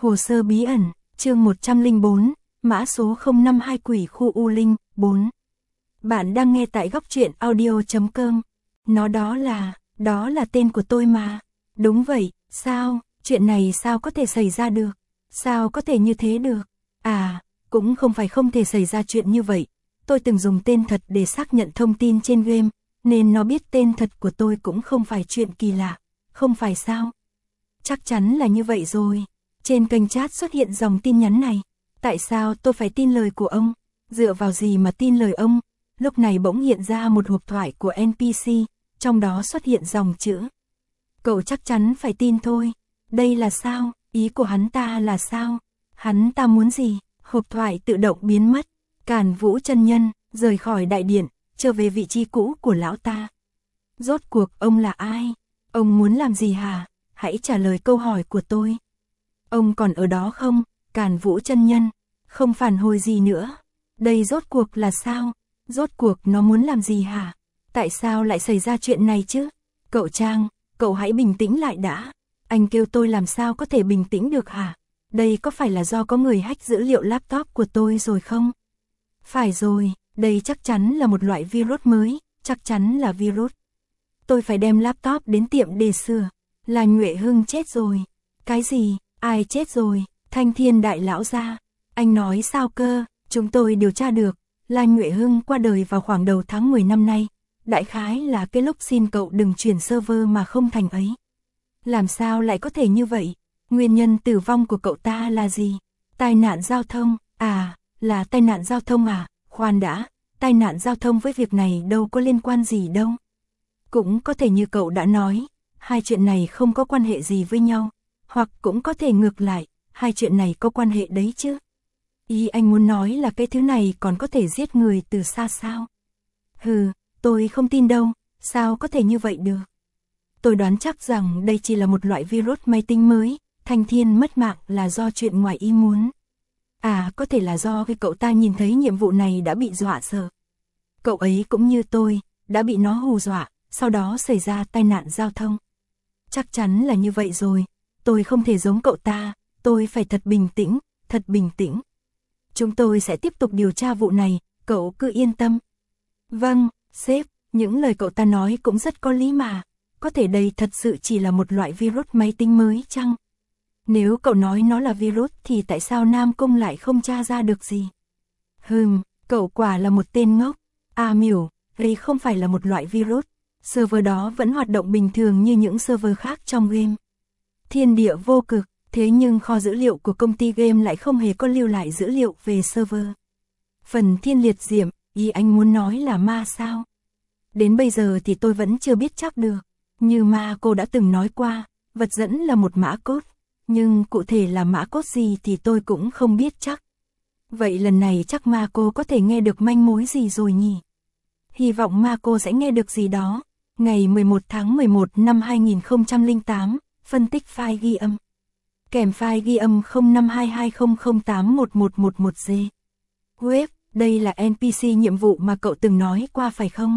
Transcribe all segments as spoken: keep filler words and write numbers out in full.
Hồ sơ bí ẩn, chương một trăm lẻ bốn, mã số không năm hai quỷ khu U Linh, bốn. Bạn đang nghe tại góc truyện audio chấm com. Nó đó là, đó là tên của tôi mà. Đúng vậy, sao, chuyện này sao có thể xảy ra được? Sao có thể như thế được? À, cũng không phải không thể xảy ra chuyện như vậy. Tôi từng dùng tên thật để xác nhận thông tin trên game, nên nó biết tên thật của tôi cũng không phải chuyện kỳ lạ, không phải sao? Chắc chắn là như vậy rồi. Trên kênh chat xuất hiện dòng tin nhắn này. Tại sao tôi phải tin lời của ông? Dựa vào gì mà tin lời ông? Lúc này bỗng hiện ra một hộp thoại của en pê xê, trong đó xuất hiện dòng chữ. Cậu chắc chắn phải tin thôi. Đây là sao? Ý của hắn ta là sao? Hắn ta muốn gì? Hộp thoại tự động biến mất. Càn Vũ chân nhân, rời khỏi đại điện, trở về vị trí cũ của lão ta. Rốt cuộc ông là ai? Ông muốn làm gì hả? Hãy trả lời câu hỏi của tôi. Ông còn ở đó không? Càn Vũ chân nhân, không phản hồi gì nữa. Đây rốt cuộc là sao? Rốt cuộc nó muốn làm gì hả? Tại sao lại xảy ra chuyện này chứ? Cậu Trang, cậu hãy bình tĩnh lại đã. Anh kêu tôi làm sao có thể bình tĩnh được hả? Đây có phải là do có người hack dữ liệu laptop của tôi rồi không? Phải rồi, đây chắc chắn là một loại virus mới, chắc chắn là virus. Tôi phải đem laptop đến tiệm để sửa. Là Nhuệ Hưng chết rồi. Cái gì? Ai chết rồi? Thanh Thiên đại lão gia. Anh nói sao cơ? Chúng tôi điều tra được. Là Nhuệ Hưng qua đời vào khoảng đầu tháng mười năm nay. Đại khái là cái lúc xin cậu đừng chuyển server mà không thành ấy. Làm sao lại có thể như vậy? Nguyên nhân tử vong của cậu ta là gì? Tai nạn giao thông. À, là tai nạn giao thông à? Khoan đã, tai nạn giao thông với việc này đâu có liên quan gì đâu. Cũng có thể như cậu đã nói, hai chuyện này không có quan hệ gì với nhau. Hoặc cũng có thể ngược lại, hai chuyện này có quan hệ đấy chứ. Ý anh muốn nói là cái thứ này còn có thể giết người từ xa sao? Hừ, tôi không tin đâu, sao có thể như vậy được? Tôi đoán chắc rằng đây chỉ là một loại virus máy tính mới, Thanh Thiên mất mạng là do chuyện ngoài ý muốn. À, có thể là do khi cậu ta nhìn thấy nhiệm vụ này đã bị dọa sợ. Cậu ấy cũng như tôi, đã bị nó hù dọa, sau đó xảy ra tai nạn giao thông. Chắc chắn là như vậy rồi, tôi không thể giống cậu ta, tôi phải thật bình tĩnh, thật bình tĩnh. Chúng tôi sẽ tiếp tục điều tra vụ này, cậu cứ yên tâm. Vâng, sếp, những lời cậu ta nói cũng rất có lý mà. Có thể đây thật sự chỉ là một loại virus máy tính mới chăng? Nếu cậu nói nó là virus thì tại sao Nam Cung lại không tra ra được gì? Hừm, cậu quả là một tên ngốc. À miểu, đây không phải là một loại virus. Server đó vẫn hoạt động bình thường như những server khác trong game. Thiên địa vô cực, thế nhưng kho dữ liệu của công ty game lại không hề có lưu lại dữ liệu về server. Phần thiên liệt diệm, ý anh muốn nói là ma sao? Đến bây giờ thì tôi vẫn chưa biết chắc được. Như ma cô đã từng nói qua, vật dẫn là một mã code. Nhưng cụ thể là mã code gì thì tôi cũng không biết chắc. Vậy lần này chắc ma cô có thể nghe được manh mối gì rồi nhỉ? Hy vọng ma cô sẽ nghe được gì đó. Ngày mười một tháng mười một năm hai nghìn không trăm lẻ tám, phân tích file ghi âm. Kèm file ghi âm không năm hai hai không không tám một một một một G. Web, đây là en pê xê nhiệm vụ mà cậu từng nói qua phải không?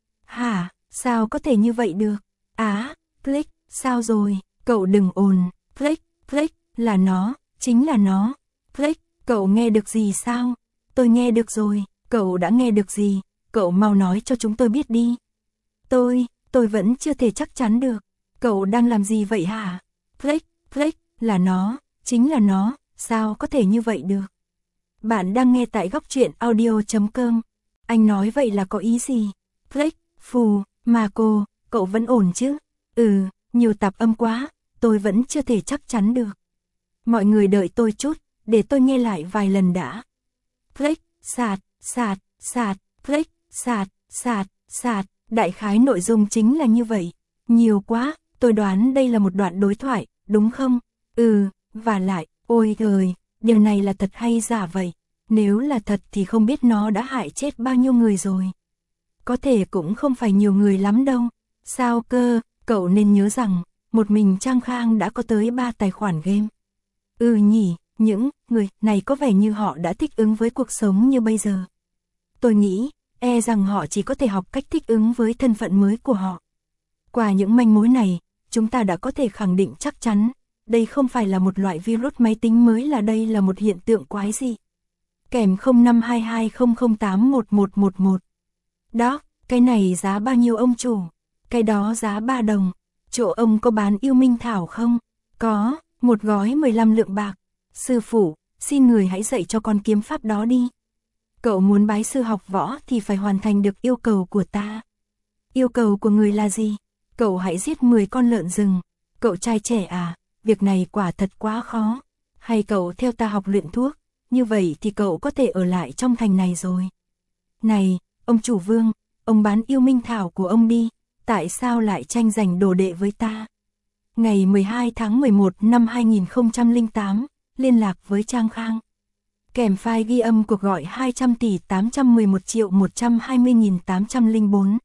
Hả, sao có thể như vậy được? Á, click, sao rồi, cậu đừng ồn. Click, click, là nó, chính là nó. Click, cậu nghe được gì sao? Tôi nghe được rồi, cậu đã nghe được gì? Cậu mau nói cho chúng tôi biết đi. Tôi, tôi vẫn chưa thể chắc chắn được. Cậu đang làm gì vậy hả? Click, click, là nó, chính là nó, sao có thể như vậy được? Bạn đang nghe tại góc truyện audio chấm com. Anh nói vậy là có ý gì? Click, phù, mà cô, cậu vẫn ổn chứ? Ừ, nhiều tạp âm quá, tôi vẫn chưa thể chắc chắn được. Mọi người đợi tôi chút, để tôi nghe lại vài lần đã. Click, sạt, sạt, sạt, click, sạt, sạt, sạt. Đại khái nội dung chính là như vậy. Nhiều quá, tôi đoán đây là một đoạn đối thoại, đúng không? Ừ, và lại, ôi trời, điều này là thật hay giả vậy? Nếu là thật thì không biết nó đã hại chết bao nhiêu người rồi. Có thể cũng không phải nhiều người lắm đâu. Sao cơ, cậu nên nhớ rằng, một mình Trang Khang đã có tới ba tài khoản game. Ừ nhỉ, những người này có vẻ như họ đã thích ứng với cuộc sống như bây giờ. Tôi nghĩ, e rằng họ chỉ có thể học cách thích ứng với thân phận mới của họ. Qua những manh mối này, chúng ta đã có thể khẳng định chắc chắn, đây không phải là một loại virus máy tính mới là đây là một hiện tượng quái dị. Kèm không năm hai hai không không tám một một một một. Đó, cái này giá bao nhiêu ông chủ? Cái đó giá ba đồng. Chỗ ông có bán yêu minh thảo không? Có, một gói mười lăm lượng bạc. Sư phụ, xin người hãy dạy cho con kiếm pháp đó đi. Cậu muốn bái sư học võ thì phải hoàn thành được yêu cầu của ta. Yêu cầu của người là gì? Cậu hãy giết mười con lợn rừng. Cậu trai trẻ à, việc này quả thật quá khó. Hay cậu theo ta học luyện thuốc, như vậy thì cậu có thể ở lại trong thành này rồi. Này, ông chủ Vương, ông bán yêu minh thảo của ông đi, tại sao lại tranh giành đồ đệ với ta? Ngày mười hai tháng mười một năm hai nghìn không trăm lẻ tám, liên lạc với Trang Khang. Kèm file ghi âm cuộc gọi hai trăm tỷ tám trăm mười một triệu một trăm hai mươi nghìn tám trăm lẻ bốn.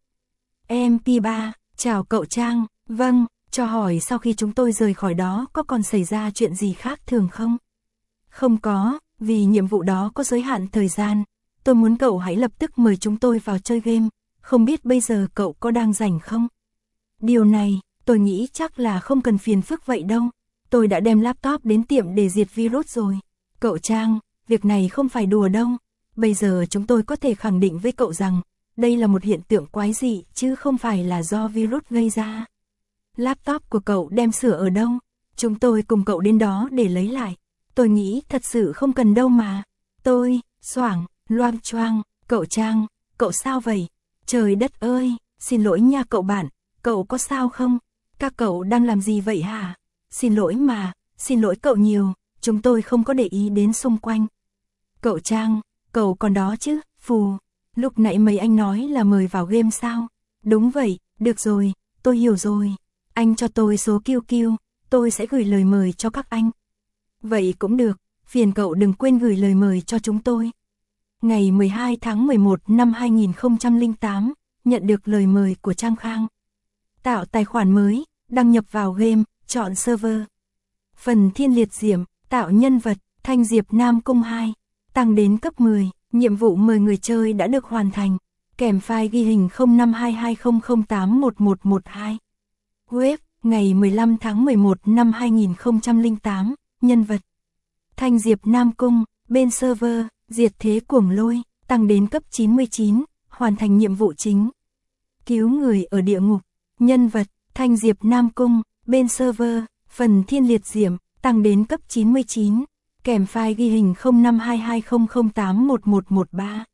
em pê ba, chào cậu Trang, vâng, cho hỏi sau khi chúng tôi rời khỏi đó có còn xảy ra chuyện gì khác thường không? Không có, vì nhiệm vụ đó có giới hạn thời gian, tôi muốn cậu hãy lập tức mời chúng tôi vào chơi game, không biết bây giờ cậu có đang rảnh không? Điều này, tôi nghĩ chắc là không cần phiền phức vậy đâu, tôi đã đem laptop đến tiệm để diệt virus rồi. Cậu Trang, việc này không phải đùa đâu, bây giờ chúng tôi có thể khẳng định với cậu rằng, đây là một hiện tượng quái dị chứ không phải là do virus gây ra. Laptop của cậu đem sửa ở đâu? Chúng tôi cùng cậu đến đó để lấy lại. Tôi nghĩ thật sự không cần đâu mà. Tôi, xoảng, loang choang, cậu Trang, cậu sao vậy? Trời đất ơi, xin lỗi nha cậu bạn, cậu có sao không? Các cậu đang làm gì vậy hả? Xin lỗi mà, xin lỗi cậu nhiều, chúng tôi không có để ý đến xung quanh. Cậu Trang, cậu còn đó chứ, phù. Lúc nãy mấy anh nói là mời vào game sao? Đúng vậy, được rồi, tôi hiểu rồi. Anh cho tôi số kiu kiu, tôi sẽ gửi lời mời cho các anh. Vậy cũng được, phiền cậu đừng quên gửi lời mời cho chúng tôi. Ngày mười hai tháng mười một năm hai nghìn không trăm lẻ tám, nhận được lời mời của Trang Khang. Tạo tài khoản mới, đăng nhập vào game, chọn server. Phần Thiên Liệt Diệm, tạo nhân vật, Thanh Diệp Nam Cung hai, tăng đến cấp mười, nhiệm vụ mời người chơi đã được hoàn thành, kèm file ghi hình không năm hai hai không không tám một một một hai. Web, ngày mười lăm tháng mười một năm hai nghìn không trăm lẻ tám, nhân vật. Thanh Diệp Nam Cung, bên server, diệt thế cuồng lôi, tăng đến cấp chín mươi chín, hoàn thành nhiệm vụ chính. Cứu người ở địa ngục, nhân vật, Thanh Diệp Nam Cung, bên server, phần Thiên Liệt Diệm, tăng đến cấp chín mươi chín, kèm file ghi hình không năm hai hai không không tám một một một ba.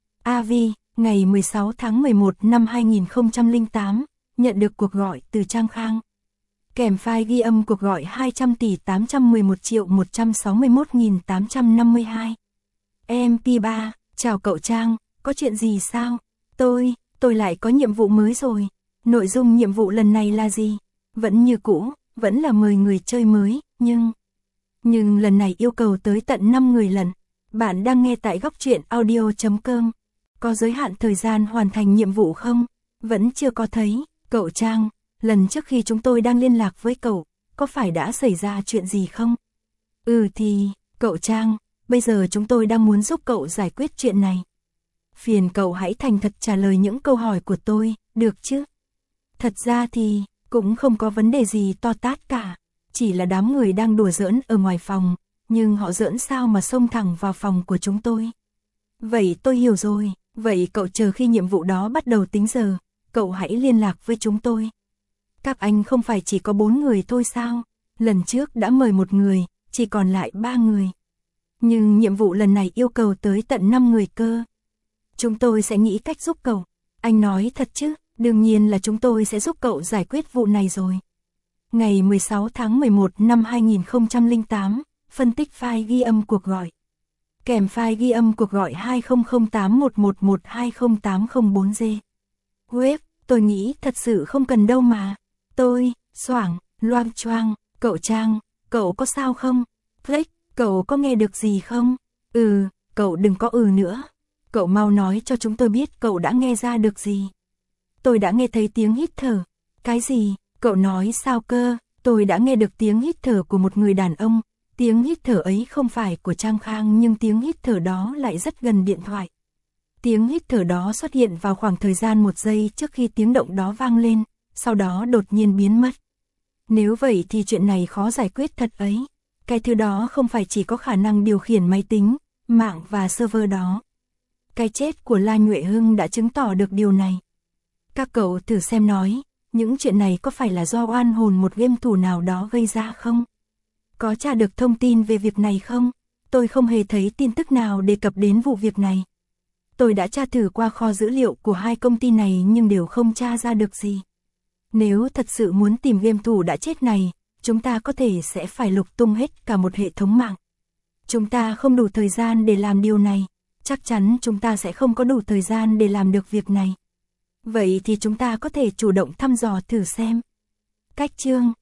a vê, ngày mười sáu tháng mười một năm hai nghìn không trăm lẻ tám, nhận được cuộc gọi từ Trang Khang. Kèm file ghi âm cuộc gọi hai trăm tỷ tám trăm mười một triệu một trăm sáu mươi mốt nghìn tám trăm năm mươi hai. em pê ba, chào cậu Trang, có chuyện gì sao? Tôi, tôi lại có nhiệm vụ mới rồi. Nội dung nhiệm vụ lần này là gì? Vẫn như cũ, vẫn là mời người chơi mới, nhưng... Nhưng lần này yêu cầu tới tận năm người lần. Bạn đang nghe tại góc truyện audio chấm com. Có giới hạn thời gian hoàn thành nhiệm vụ không? Vẫn chưa có thấy. Cậu Trang, lần trước khi chúng tôi đang liên lạc với cậu, có phải đã xảy ra chuyện gì không? Ừ thì, cậu Trang, bây giờ chúng tôi đang muốn giúp cậu giải quyết chuyện này. Phiền cậu hãy thành thật trả lời những câu hỏi của tôi, được chứ? Thật ra thì, cũng không có vấn đề gì to tát cả. Chỉ là đám người đang đùa giỡn ở ngoài phòng, nhưng họ giỡn sao mà xông thẳng vào phòng của chúng tôi. Vậy tôi hiểu rồi, vậy cậu chờ khi nhiệm vụ đó bắt đầu tính giờ, cậu hãy liên lạc với chúng tôi. Các anh không phải chỉ có bốn người thôi sao? Lần trước đã mời một người, chỉ còn lại ba người. Nhưng nhiệm vụ lần này yêu cầu tới tận năm người cơ. Chúng tôi sẽ nghĩ cách giúp cậu. Anh nói thật chứ, đương nhiên là chúng tôi sẽ giúp cậu giải quyết vụ này rồi. Ngày mười sáu tháng mười một năm hai nghìn không trăm lẻ tám, phân tích file ghi âm cuộc gọi. Kèm file ghi âm cuộc gọi hai không không tám một một một hai không tám không bốn G. Web, tôi nghĩ thật sự không cần đâu mà. Tôi, xoảng, loang choang, cậu Trang, cậu có sao không? Click, cậu có nghe được gì không? Ừ, cậu đừng có ừ nữa. Cậu mau nói cho chúng tôi biết cậu đã nghe ra được gì. Tôi đã nghe thấy tiếng hít thở. Cái gì? Cậu nói sao cơ? Tôi đã nghe được tiếng hít thở của một người đàn ông. Tiếng hít thở ấy không phải của Trang Khang nhưng tiếng hít thở đó lại rất gần điện thoại. Tiếng hít thở đó xuất hiện vào khoảng thời gian một giây trước khi tiếng động đó vang lên, sau đó đột nhiên biến mất. Nếu vậy thì chuyện này khó giải quyết thật ấy. Cái thứ đó không phải chỉ có khả năng điều khiển máy tính, mạng và server đó. Cái chết của La Nhuệ Hưng đã chứng tỏ được điều này. Các cậu thử xem nói, những chuyện này có phải là do oan hồn một game thủ nào đó gây ra không? Có tra được thông tin về việc này không? Tôi không hề thấy tin tức nào đề cập đến vụ việc này. Tôi đã tra thử qua kho dữ liệu của hai công ty này nhưng đều không tra ra được gì. Nếu thật sự muốn tìm game thủ đã chết này, chúng ta có thể sẽ phải lục tung hết cả một hệ thống mạng. Chúng ta không đủ thời gian để làm điều này. Chắc chắn chúng ta sẽ không có đủ thời gian để làm được việc này. Vậy thì chúng ta có thể chủ động thăm dò thử xem. Cách chương